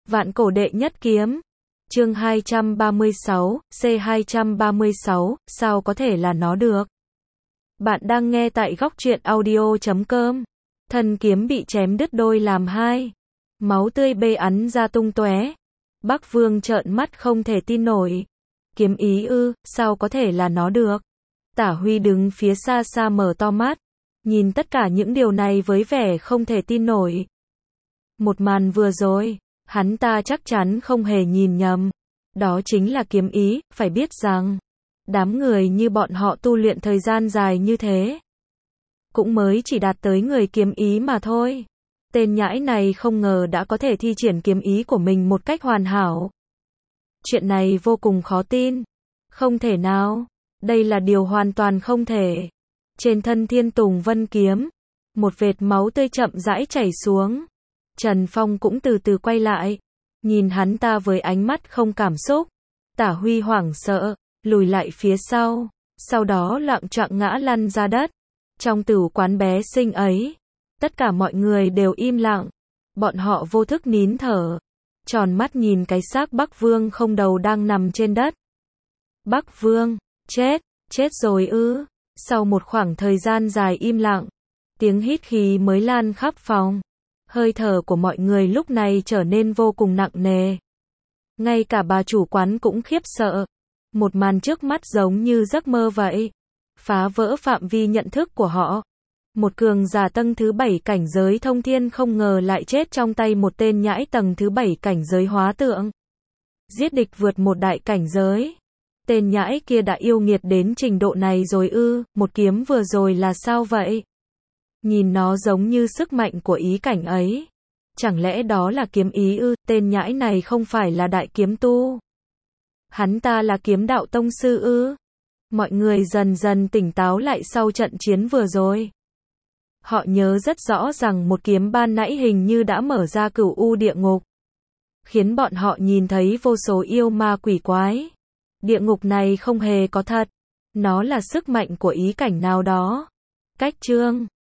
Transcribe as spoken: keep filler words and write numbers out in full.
Vạn cổ đệ nhất kiếm. Chương hai trăm ba mươi sáu, C hai trăm ba mươi sáu, sao có thể là nó được? Bạn đang nghe tại góc truyện audio chấm com. Thần kiếm bị chém đứt đôi làm hai. Máu tươi bê ắn ra tung tóe. Bắc Vương trợn mắt không thể tin nổi. Kiếm ý ư, sao có thể là nó được? Tả Huy đứng phía xa xa mở to mắt, nhìn tất cả những điều này với vẻ không thể tin nổi. Một màn vừa rồi, hắn ta chắc chắn không hề nhìn nhầm. Đó chính là kiếm ý, phải biết rằng, đám người như bọn họ tu luyện thời gian dài như thế, cũng mới chỉ đạt tới người kiếm ý mà thôi. Tên nhãi này không ngờ đã có thể thi triển kiếm ý của mình một cách hoàn hảo. Chuyện này vô cùng khó tin. Không thể nào. Đây là điều hoàn toàn không thể. Trên thân Thiên Tùng Vân kiếm, một vệt máu tươi chậm rãi chảy xuống. Trần Phong cũng từ từ quay lại, nhìn hắn ta với ánh mắt không cảm xúc. Tả Huy hoảng sợ, lùi lại phía sau, sau đó loạng choạng ngã lăn ra đất. Trong tửu quán bé xinh ấy, tất cả mọi người đều im lặng. Bọn họ vô thức nín thở, tròn mắt nhìn cái xác Bắc Vương không đầu đang nằm trên đất. Bắc Vương, chết, chết rồi ư? Sau một khoảng thời gian dài im lặng, tiếng hít khí mới lan khắp phòng. Hơi thở của mọi người lúc này trở nên vô cùng nặng nề. Ngay cả bà chủ quán cũng khiếp sợ. Một màn trước mắt giống như giấc mơ vậy, phá vỡ phạm vi nhận thức của họ. Một cường giả tầng thứ bảy cảnh giới thông thiên không ngờ lại chết trong tay một tên nhãi tầng thứ bảy cảnh giới hóa tượng. Giết địch vượt một đại cảnh giới. Tên nhãi kia đã yêu nghiệt đến trình độ này rồi ư? Một kiếm vừa rồi là sao vậy? Nhìn nó giống như sức mạnh của ý cảnh ấy. Chẳng lẽ đó là kiếm ý ư? Tên nhãi này không phải là đại kiếm tu. Hắn ta là kiếm đạo tông sư ư? Mọi người dần dần tỉnh táo lại sau trận chiến vừa rồi. Họ nhớ rất rõ rằng một kiếm ban nãy hình như đã mở ra cửu u địa ngục, khiến bọn họ nhìn thấy vô số yêu ma quỷ quái. Địa ngục này không hề có thật. Nó là sức mạnh của ý cảnh nào đó. Cách chương